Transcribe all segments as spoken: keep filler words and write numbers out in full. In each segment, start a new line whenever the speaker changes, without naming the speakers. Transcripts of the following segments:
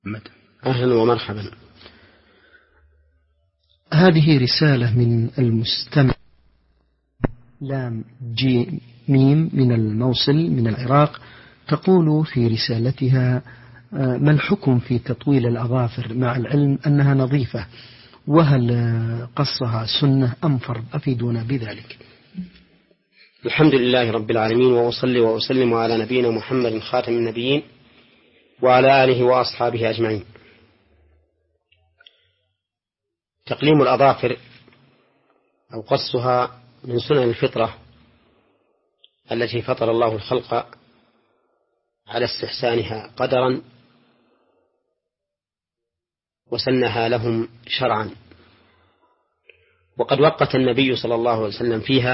محمد.
أهلا ومرحبا.
هذه رسالة من المستمع لام جي ميم من الموصل من العراق، تقول في رسالتها: ما الحكم في تطويل الأظافر مع العلم أنها نظيفة، وهل قصها سنة أم فرض؟ أفيدونا بذلك.
الحمد لله رب العالمين، وأصلي وأسلم على نبينا محمد خاتم النبيين وعلى آله وأصحابه أجمعين. تقليم الأظافر أو قصها من سنن الفطرة التي فطر الله الخلق على استحسانها قدرا وسنها لهم شرعا، وقد وقت النبي صلى الله عليه وسلم فيها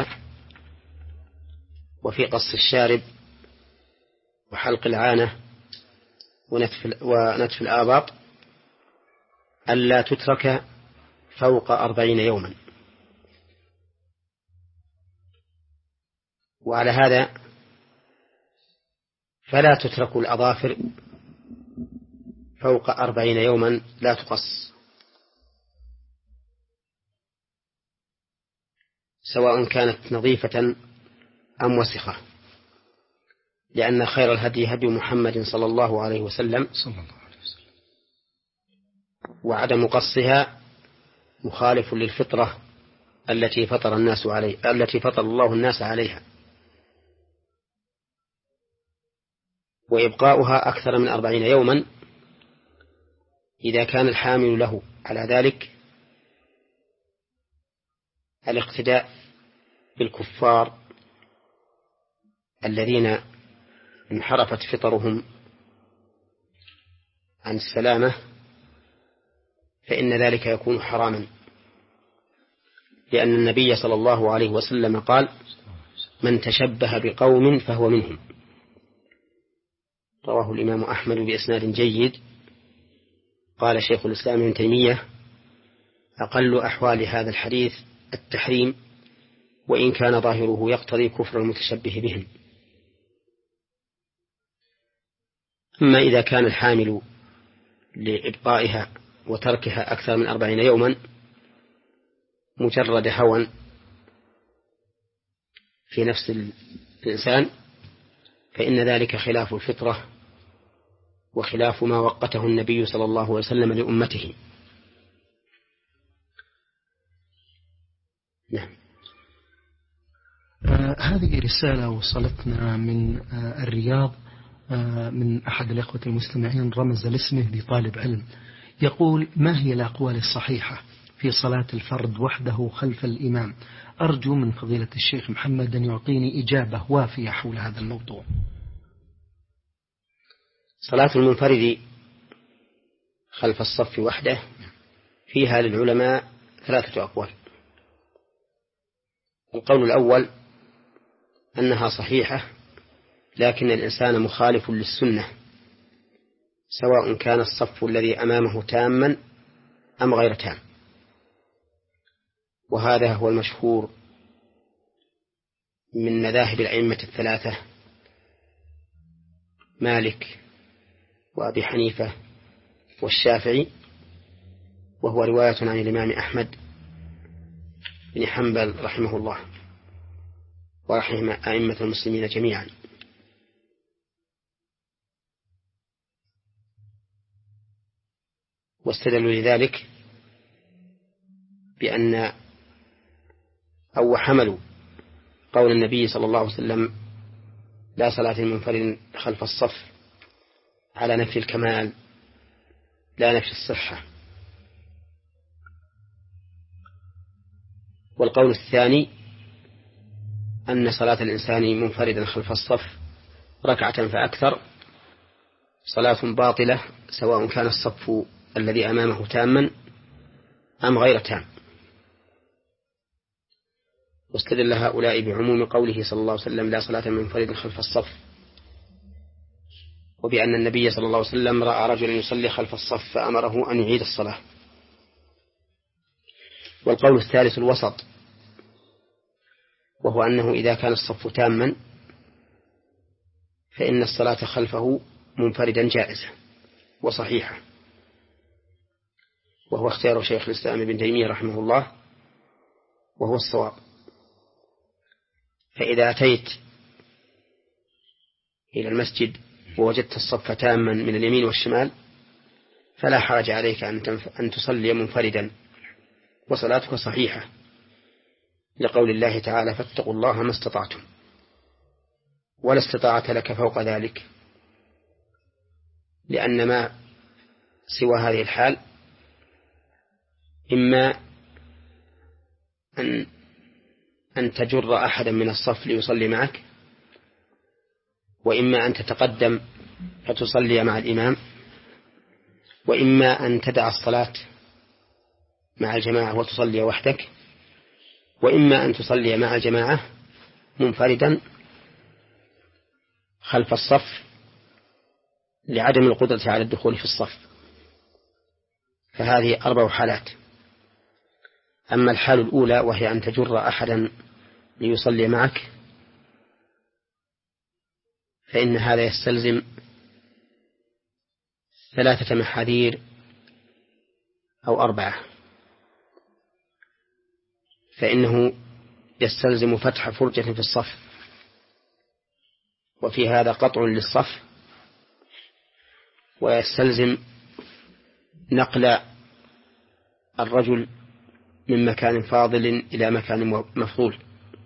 وفي قص الشارب وحلق العانة ونتف, ونتف الآباط ألا تترك فوق أربعين يوما. وعلى هذا فلا تترك الأظافر فوق أربعين يوما، لا تقص، سواء كانت نظيفة أم وسخة، لأن خير الهدي هدي محمد صلى الله عليه وسلم، وعدم قصها مخالف للفطرة التي فطر الناس عليه التي فطر الله الناس عليها. وإبقاؤها أكثر من أربعين يوما إذا كان الحامل له على ذلك الاقتداء بالكفار الذين انحرفت فطرهم عن السلامة، فإن ذلك يكون حراما، لأن النبي صلى الله عليه وسلم قال: من تشبه بقوم فهو منهم. رواه الإمام أحمد بإسناد جيد. قال شيخ الإسلام ابن تيمية: أقل أحوال هذا الحديث التحريم، وإن كان ظاهره يقتضي كفر المتشبه بهم. أما إذا كان الحامل لإبقائها وتركها أكثر من أربعين يوما مجرد هوى في نفس الإنسان، فإن ذلك خلاف الفطرة وخلاف ما وقته النبي صلى الله عليه وسلم لأمته. نعم.
آه هذه رسالة وصلتنا من آه الرياض، آه من أحد الأخوة المستمعين، رمز لاسمه بطالب علم، يقول: ما هي الأقوال الصحيحة في صلاة الفرد وحده خلف الإمام؟ أرجو من فضيلة الشيخ محمد أن يعطيني إجابة وافية حول هذا الموضوع.
صلاة المنفرد خلف الصف وحده فيها للعلماء ثلاثة أقوال. القول الأول أنها صحيحة، لكن الإنسان مخالف للسنة، سواء كان الصف الذي أمامه تاما أم غير تام، وهذا هو المشهور من مذاهب الأئمة الثلاثة: مالك وأبي حنيفة والشافعي، وهو رواية عن الإمام أحمد بن حنبل رحمه الله ورحم أئمة المسلمين جميعا. واستدلوا لذلك بأن أو حملوا قول النبي صلى الله عليه وسلم: لا صلاة المنفرد خلف الصف، على نفي الكمال لا نفي الصحة. والقول الثاني أن صلاة الإنسان منفردا خلف الصف ركعة فأكثر صلاة باطلة، سواء كان الصف الذي أمامه تاما أم غير تام. واستدل هؤلاء بعموم قوله صلى الله عليه وسلم: لا صلاة منفرد خلف الصف، وبأن النبي صلى الله عليه وسلم رأى رجلا يصلي خلف الصف فأمره أن يعيد الصلاة. والقول الثالث الوسط، وهو أنه إذا كان الصف تاما فإن الصلاة خلفه منفردا جائزة وصحيحة، وهو اختيار شيخ الإسلام ابن تيمية رحمه الله، وهو الصواب. فإذا أتيت إلى المسجد ووجدت الصف تاما من اليمين والشمال فلا حرج عليك أن تصلي منفردا وصلاتك صحيحة، لقول الله تعالى: فاتقوا الله ما استطعتم، ولا استطاعت لك فوق ذلك، لأن ما سوى هذه الحال إما أن أن تجر أحدا من الصف ليصلي معك، وإما أن تتقدم فتصلي مع الإمام، وإما أن تدع الصلاة مع الجماعة وتصلي وحدك، وإما أن تصلي مع الجماعة منفردا خلف الصف لعدم القدرة على الدخول في الصف. فهذه أربع حالات. أما الحال الأولى وهي أن تجر أحدا ليصلي معك فإن هذا يستلزم ثلاثة محاذير أو أربعة. فإنه يستلزم فتح فرجة في الصف، وفي هذا قطع للصف، ويستلزم نقل الرجل من مكان فاضل إلى مكان مفضول،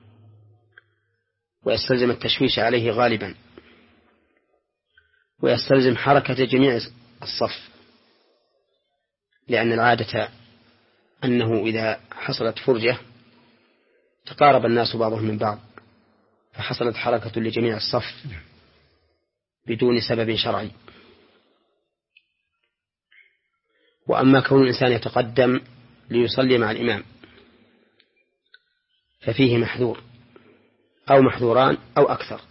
ويستلزم التشويش عليه غالبا، ويستلزم حركة جميع الصف، لأن العادة أنه إذا حصلت فرجة تقارب الناس بعضهم من بعض، فحصلت حركة لجميع الصف بدون سبب شرعي. وأما كون الإنسان يتقدم ليصلي مع الإمام ففيه محذور أو محذوران أو أكثر.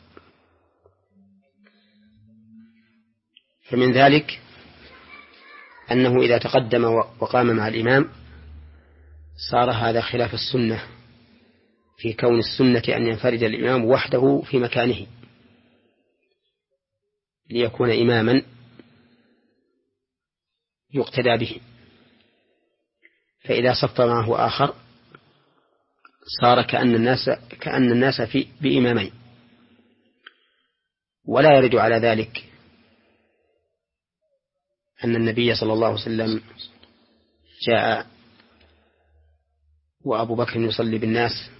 فمن ذلك أنه إذا تقدم وقام مع الإمام صار هذا خلاف السنة، في كون السنة أن ينفرد الإمام وحده في مكانه ليكون إماما يقتدى به. فإذا صف معه آخر صار كأن الناس كأن الناس في بإمامين. ولا يرد على ذلك أن النبي صلى الله عليه وسلم جاء وأبو بكر يصلي بالناس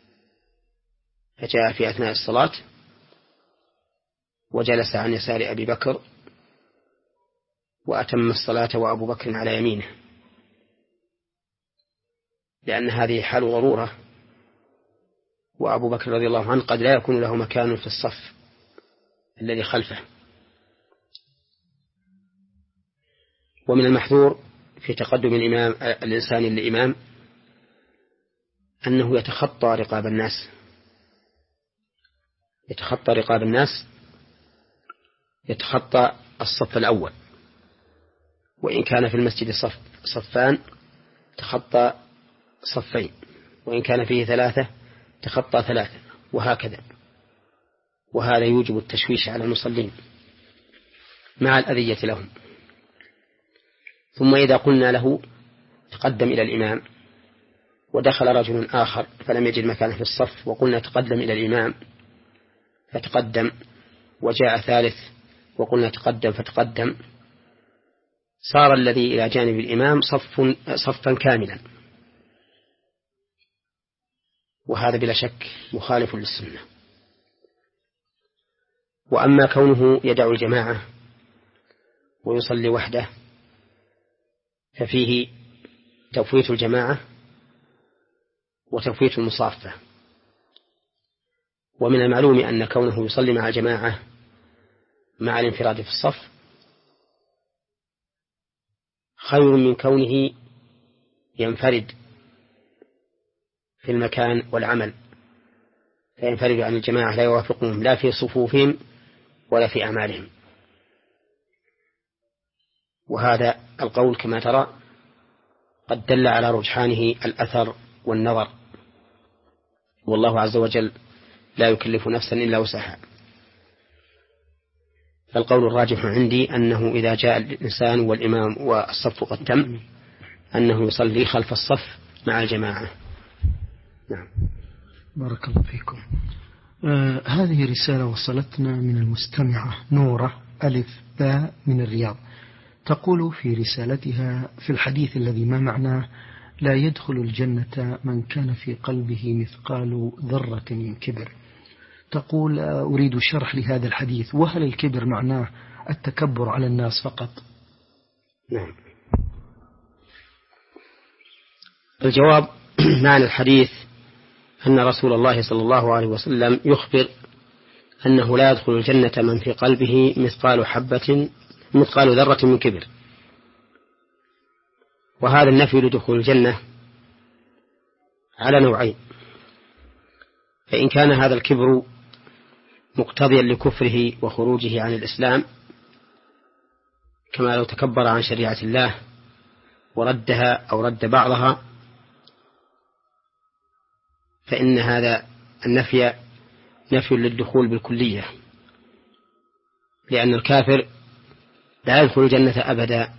فجاء في أثناء الصلاة وجلس عن يسار أبي بكر وأتم الصلاة وأبو بكر على يمينه، لأن هذه حال ضرورة، وأبو بكر رضي الله عنه قد لا يكون له مكان في الصف الذي خلفه. ومن المحذور في تقدم الإمام الإنسان للإمام أنه يتخطى رقاب الناس يتخطى رقاب الناس يتخطى الصف الأول، وإن كان في المسجد صف صفان تخطى صفين، وإن كان فيه ثلاثة تخطى ثلاثة، وهكذا. وهذا يوجب التشويش على المصلين مع الأذية لهم. ثم إذا قلنا له تقدم إلى الإمام ودخل رجل آخر فلم يجد مكانه في الصف، وقلنا تقدم إلى الإمام فتقدم، وجاء ثالث وقلنا تقدم فتقدم، صار الذي إلى جانب الإمام صف صفا كاملا، وهذا بلا شك مخالف للسنة. وأما كونه يدع الجماعة ويصلي وحده ففيه تفويت الجماعة وتفويت المصافة. ومن المعلوم أن كونه يصلي مع الجماعة مع الانفراد في الصف خير من كونه ينفرد في المكان والعمل، فينفرد عن الجماعة لا يوافقهم لا في صفوفهم ولا في أعمالهم. وهذا القول كما ترى قد دل على رجحانه الأثر والنظر، والله عز وجل لا يكلف نفسا إلا وسعها. فالقول الراجح عندي أنه إذا جاء الإنسان والإمام والصف قد تم أنه يصلي خلف الصف مع الجماعة. نعم.
بارك الله فيكم. آه هذه رسالة وصلتنا من المستمعة نورة ألف باء من الرياض، تقول في رسالتها: في الحديث الذي ما معناه لا يدخل الجنة من كان في قلبه مثقال ذرة من كبر. تقول: أريد شرح لهذا الحديث، وهل الكبر معناه التكبر على الناس فقط؟
نعم. الجواب: معنى الحديث أن رسول الله صلى الله عليه وسلم يخبر أنه لا يدخل الجنة من في قلبه مثقال حبة مثقال ذرة من كبر. وهذا النفي لدخول الجنة على نوعين: فإن كان هذا الكبر مقتضيا لكفره وخروجه عن الإسلام، كما لو تكبر عن شريعة الله وردها أو رد بعضها، فإن هذا النفي نفي للدخول بالكلية، لأن الكافر لا يدخل الجنة أبدا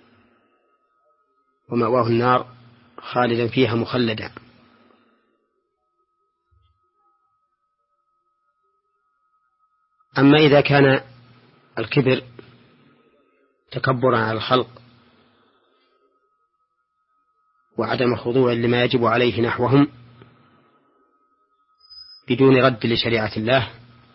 ومأواه النار خالدا فيها مخلدا. أما إذا كان الكبر تكبرا على الخلق وعدم خضوع لما يجب عليه نحوهم بدون رد لشريعة الله،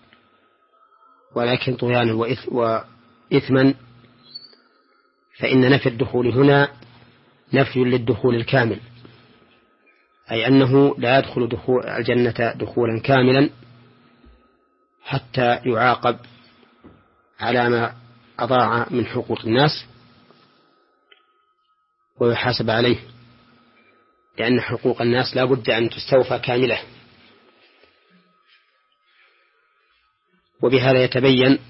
ولكن طغيانا وإثما، فإن نفي الدخول هنا نفي للدخول الكامل، أي أنه لا يدخل دخول الجنة دخولا كاملا حتى يعاقب على ما أضاع من حقوق الناس ويحاسب عليه، لأن حقوق الناس لا بد أن تستوفى كاملة. وبهذا يتبين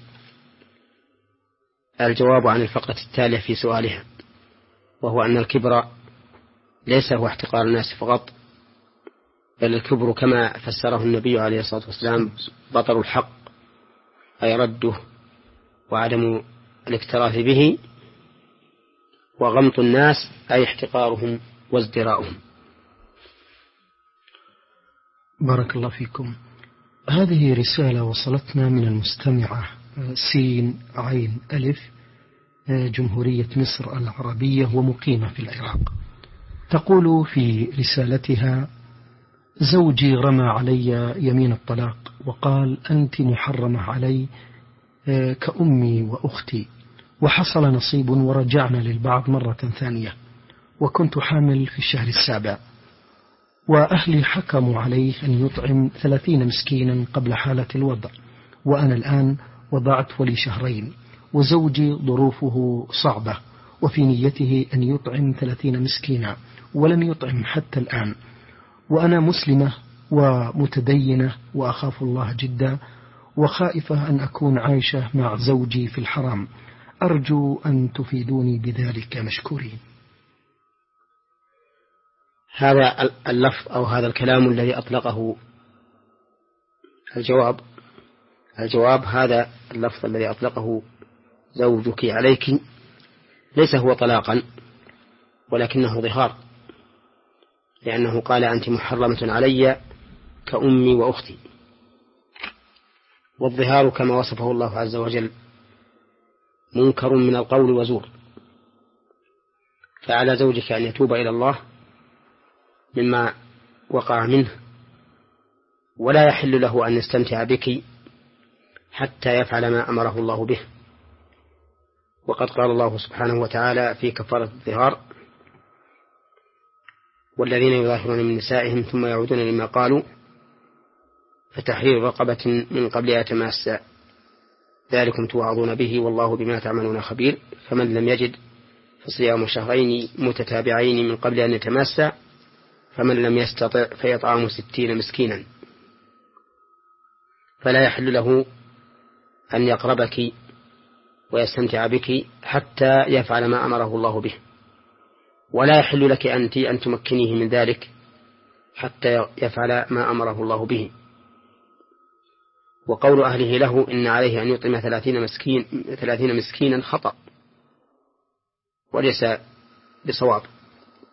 الجواب عن الفقرة التالية في سؤالها، وهو أن الكبر ليس هو احتقار الناس فقط، بل الكبر كما فسره النبي عليه الصلاة والسلام بطر الحق، أي رده وعدم الاكتراث به، وغمط الناس أي احتقارهم وازدراؤهم.
بارك الله فيكم. هذه رسالة وصلتنا من المستمعة سين عين ألف، جمهورية مصر العربية ومقيمة في العراق. تقول في رسالتها: زوجي رمى علي يمين الطلاق وقال: أنت محرمة علي كأمي وأختي، وحصل نصيب ورجعنا للبعض مرة ثانية، وكنت حامل في الشهر السابع، وأهلي حكموا عليه أن يطعم ثلاثين مسكينا قبل حالة الوضع، وأنا الآن وضعت ولي شهرين، وزوجي ظروفه صعبة وفي نيته أن يطعم ثلاثين مسكينا ولم يطعم حتى الآن، وأنا مسلمة ومتدينة وأخاف الله جدا، وخائفة أن أكون عايشة مع زوجي في الحرام، أرجو أن تفيدوني بذلك مشكورين.
هذا اللفظ أو هذا الكلام الذي أطلقه الجواب الجواب هذا اللفظ الذي أطلقه زوجك عليك ليس هو طلاقا، ولكنه ظهار، لأنه قال: أنت محرمة علي كأمي وأختي. والظهار كما وصفه الله عز وجل منكر من القول وزور، فعلى زوجك أن يتوب إلى الله مما وقع منه، ولا يحل له أن يستمتع بك حتى يفعل ما أمره الله به. وقد قال الله سبحانه وتعالى في كفارة الظهار: والذين يظاهرون من نسائهم ثم يعودون لما قالوا فتحرير رقبة من قبل أن يتماسا ذلكم توعظون به والله بما تعملون خبير، فمن لم يجد فصيام شهرين متتابعين من قبل أن يتماسا، فمن لم يستطع فيطعام ستين مسكينا. فلا يحل له أن يقربك ويستمتع بك حتى يفعل ما أمره الله به، ولا يحل لك أنت أن تمكنيه من ذلك حتى يفعل ما أمره الله به. وقول أهله له إن عليه أن يطعم ثلاثين مسكين ثلاثين مسكينا خطأ وليس بصواب،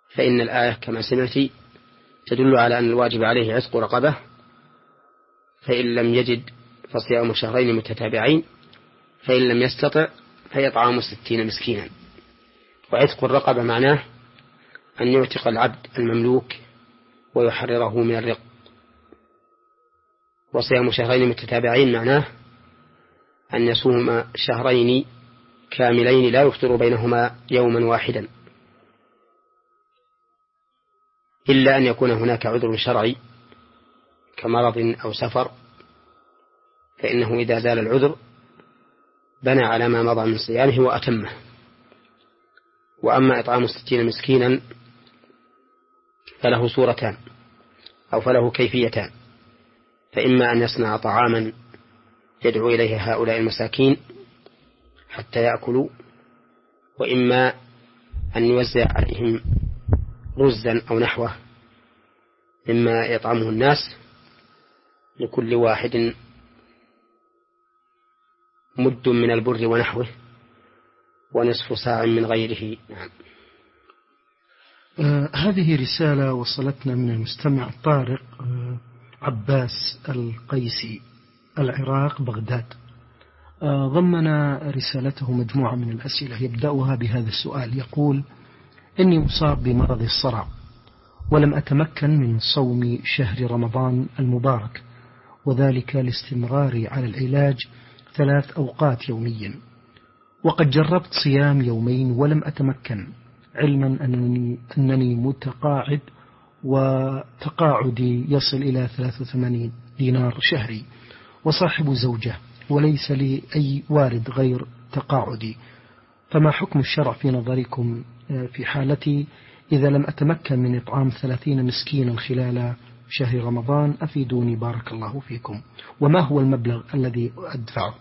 فإن الآية كما سمعت تدل على أن الواجب عليه عتق رقبة، فإن لم يجد فصيام شهرين متتابعين، فإن لم يستطع فيطعام ستين مسكينا. وعتق الرقبة معناه أن يعتق العبد المملوك ويحرره من الرق. وصيام شهرين متتابعين معناه أن يصوم شهرين كاملين لا يفطر بينهما يوما واحدا، إلا أن يكون هناك عذر شرعي كمرض أو سفر، فإنه إذا زال العذر بنى على ما مضى من صيامه وأتمه. وأما إطعام ستين مسكينا فله صورتان أو فله كيفيتان، فإما أن يصنع طعاما يدعو إليه هؤلاء المساكين حتى يأكلوا، وإما أن يوزع عليهم رزا أو نحوه مما يطعمه الناس، لكل واحد مد من البر ونحوه ونصف ساع من غيره. نعم.
آه هذه رسالة وصلتنا من المستمع طارق آه عباس القيسي، العراق، بغداد. آه ضمن رسالته مجموعة من الأسئلة يبدأها بهذا السؤال، يقول: إني مصاب بمرض الصرع ولم أتمكن من صوم شهر رمضان المبارك، وذلك لاستمراري على العلاج ثلاث أوقات يوميا، وقد جربت صيام يومين ولم أتمكن، علما أنني, أنني متقاعد وتقاعدي يصل إلى ثلاثة وثمانين دينار شهري، وصاحب زوجة وليس لي أي وارد غير تقاعدي، فما حكم الشرع في نظركم في حالتي إذا لم أتمكن من إطعام ثلاثين مسكينا خلال شهر رمضان؟ أفيدوني بارك الله فيكم، وما هو المبلغ الذي أدفعه؟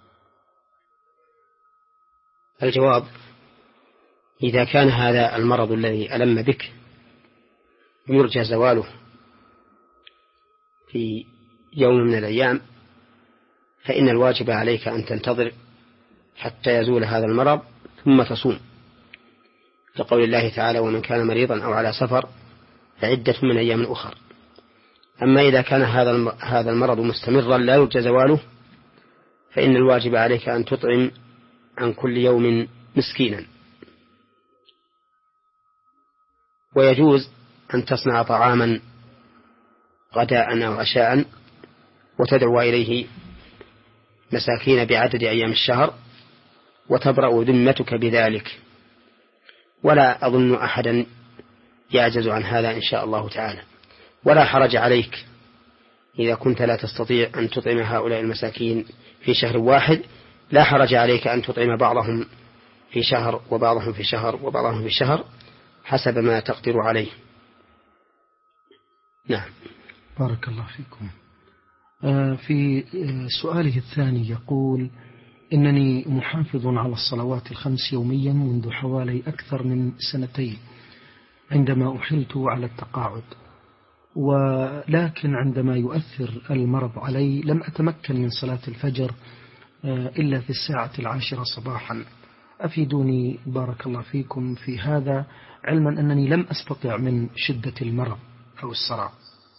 الجواب: إذا كان هذا المرض الذي ألم بك يرجى زواله في يوم من الأيام، فإن الواجب عليك أن تنتظر حتى يزول هذا المرض ثم تصوم، لقول الله تعالى: ومن كان مريضا أو على سفر فعدة من أيام أخر. أما إذا كان هذا هذا المرض مستمرا لا يرجى زواله، فإن الواجب عليك أن تطعم عن كل يوم مسكينا. ويجوز أن تصنع طعاما غداء أو عشاء وتدعو إليه مساكين بعدد أيام الشهر، وتبرأ ذمتك بذلك، ولا أظن أحدا يعجز عن هذا إن شاء الله تعالى. ولا حرج عليك إذا كنت لا تستطيع أن تطعم هؤلاء المساكين في شهر واحد، لا حرج عليك أن تطعم بعضهم في شهر وبعضهم في شهر وبعضهم في شهر حسب ما تقدر عليه. نعم.
بارك الله فيكم. في سؤاله الثاني يقول: إنني محافظ على الصلوات الخمس يوميا منذ حوالي أكثر من سنتين عندما أحلت على التقاعد، ولكن عندما يؤثر المرض علي لم أتمكن من صلاة الفجر إلا في الساعة العاشرة صباحا. أفيدوني بارك الله فيكم في هذا، علما أنني لم أستطع من شدة المرض أو الصرع.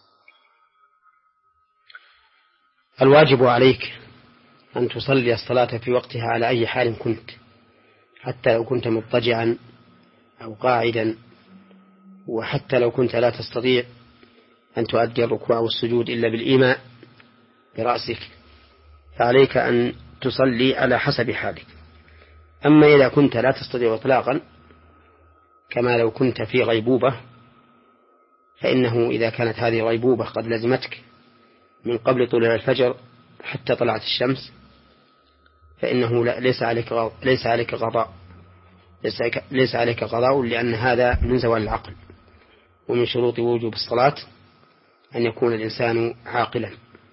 الواجب عليك أن تصلي الصلاة في وقتها على أي حال كنت، حتى لو كنت مضطجعا أو قاعدا، وحتى لو كنت لا تستطيع أن تؤدي الركوع والسجود إلا بالإيماء برأسك، فعليك أن تصلي على حسب حالك. أما إذا كنت لا تستطيع إطلاقا، كما لو كنت في غيبوبة، فإنه إذا كانت هذه الغيبوبة قد لزمتك من قبل طلوع الفجر حتى طلعت الشمس، فإنه ليس عليك ليس عليك قضاء ليس عليك قضاء لأن هذا من زوال العقل، ومن شروط وجوب الصلاة أن يكون الإنسان عاقلا.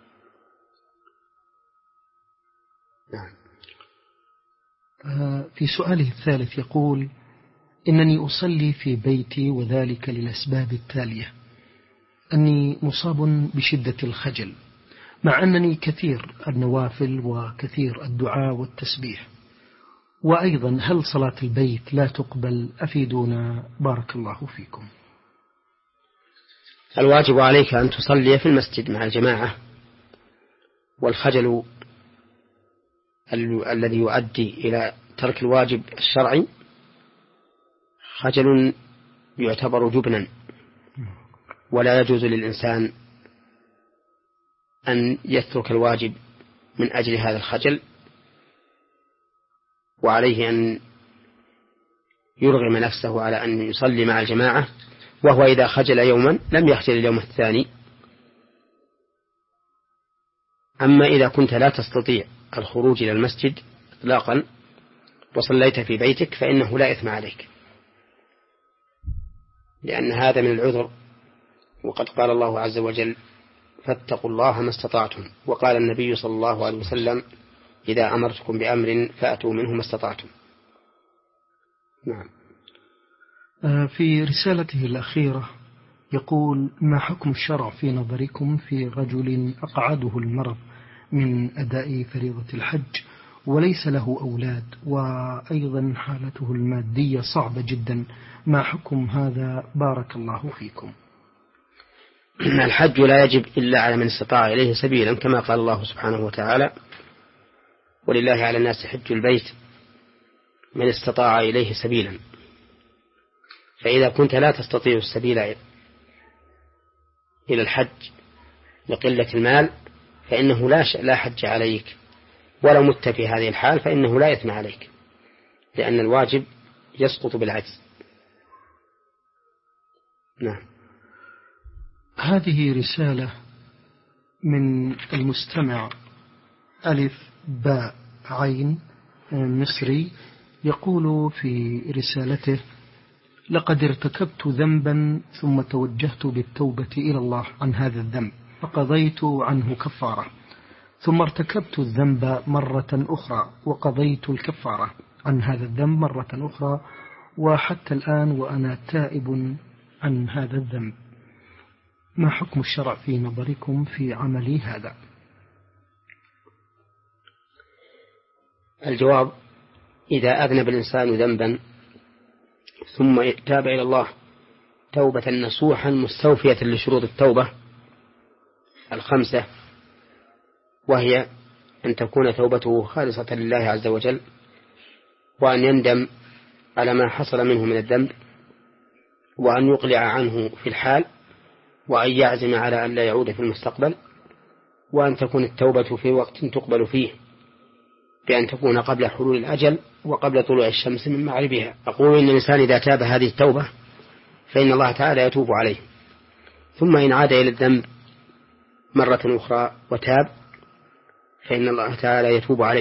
نعم. في سؤاله الثالث يقول: إنني أصلي في بيتي، وذلك للأسباب التالية: أني مصاب بشدة الخجل، مع أنني كثير النوافل وكثير الدعاء والتسبيح، وأيضا هل صلاة البيت لا تقبل؟ أفيدونا بارك الله فيكم.
الواجب عليك أن تصلي في المسجد مع الجماعة، والخجل ال- الذي يؤدي إلى ترك الواجب الشرعي خجل يعتبر جبنا، ولا يجوز للإنسان أن يترك الواجب من أجل هذا الخجل، وعليه أن يرغم نفسه على أن يصلي مع الجماعة، وهو إذا خجل يوما لم يخجل اليوم الثاني. أما إذا كنت لا تستطيع الخروج إلى المسجد إطلاقا وصليت في بيتك فإنه لا إثم عليك، لأن هذا من العذر، وقد قال الله عز وجل: فاتقوا الله ما استطعتم. وقال النبي صلى الله عليه وسلم: إذا أمرتكم بأمر فأتوا منه ما استطعتم. نعم.
في رسالته الأخيرة يقول: ما حكم الشرع في نظركم في رجل أقعده المرض من أداء فريضة الحج وليس له أولاد، وأيضا حالته المادية صعبة جدا، ما حكم هذا بارك الله فيكم؟
الحج لا يجب إلا على من استطاع إليه سبيلا، كما قال الله سبحانه وتعالى: ولله على الناس حج البيت من استطاع إليه سبيلا. فإذا كنت لا تستطيع السبيل إلى الحج لقلة المال فإنه لا لا حج عليك، ولو مت في هذه الحال فإنه لا إثم عليك، لأن الواجب يسقط بالعجز. نعم.
هذه رسالة من المستمع ألف باء عين مصري، يقول في رسالته: لقد ارتكبت ذنبا ثم توجهت بالتوبة إلى الله عن هذا الذنب فقضيت عنه كفارة، ثم ارتكبت الذنب مرة أخرى وقضيت الكفارة عن هذا الذنب مرة أخرى، وحتى الآن وأنا تائب عن هذا الذنب، ما حكم الشرع في نظركم في عملي هذا؟
الجواب: إذا أذنب الإنسان ذنبا ثم تاب إلى الله توبة نصوحا مستوفية لشروط التوبة الخمسة، وهي أن تكون توبته خالصة لله عز وجل، وأن يندم على ما حصل منه من الذنب، وأن يقلع عنه في الحال، وأن يعزم على أن لا يعود في المستقبل، وأن تكون التوبة في وقت تقبل فيه، بأن تكون قبل حلول الأجل وقبل طلوع الشمس من مغربها. أقول إن الإنسان إذا تاب هذه التوبة فإن الله تعالى يتوب عليه، ثم إن عاد إلى الذنب مرة أخرى وتاب فإن الله تعالى يتوب عليه،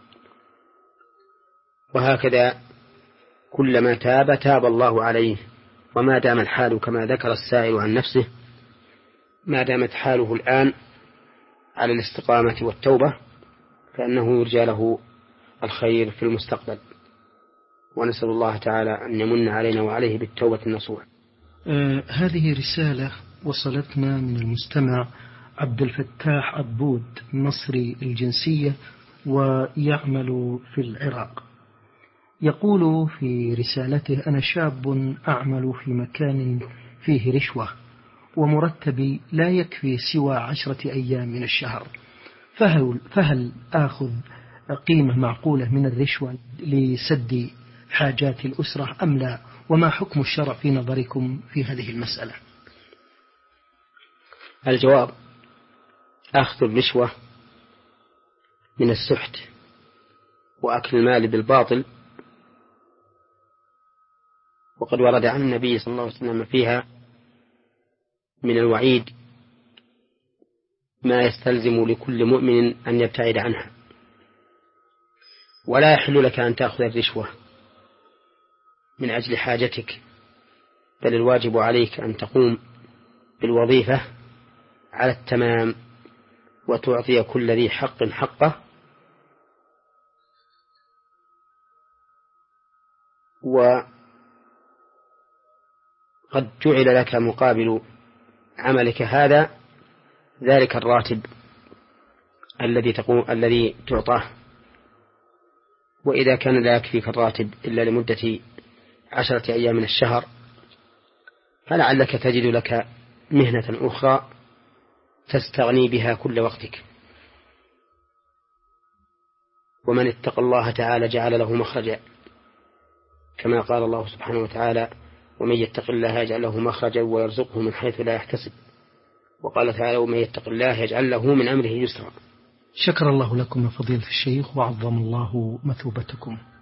وهكذا كلما تاب تاب الله عليه. وما دام الحال كما ذكر السائل عن نفسه، ما دامت حاله الآن على الاستقامة والتوبة فإنه يرجى له الخير في المستقبل، ونسأل الله تعالى أن يمن علينا وعليه بالتوبة النصوح.
آه هذه رسالة وصلتنا من المستمع عبد الفتاح عبود مصري الجنسية ويعمل في العراق، يقول في رسالته: أنا شاب أعمل في مكان فيه رشوة ومرتبي لا يكفي سوى عشرة أيام من الشهر، فهل, فهل آخذ قيمة معقولة من الرشوة لسد حاجات الأسرة أم لا؟ وما حكم الشرع في نظركم في هذه المسألة؟
الجواب: أخذ الرشوة من السحت وأكل المال بالباطل، وقد ورد عن النبي صلى الله عليه وسلم فيها من الوعيد ما يستلزم لكل مؤمن أن يبتعد عنها، ولا يحل لك أن تأخذ الرشوة من أجل حاجتك، بل الواجب عليك أن تقوم بالوظيفة على التمام وتعطي كل ذي حق حقه، وقد جعل لك مقابل عملك هذا ذلك الراتب الذي تقوم الذي تعطاه، وإذا كان لا يكفيك الراتب إلا لمدة عشرة أيام من الشهر فلعلك تجد لك مهنة أخرى تستغني بها كل وقتك. ومن اتقى الله تعالى جعل له مخرجا، كما قال الله سبحانه وتعالى: ومن يتق الله يجعل له مخرجا ويرزقه من حيث لا يحتسب. وقال تعالى: ومن يتق الله يجعل له من أمره يسرا.
شكر الله لكم يا فضيلة الشيخ وعظم الله مثوبتكم.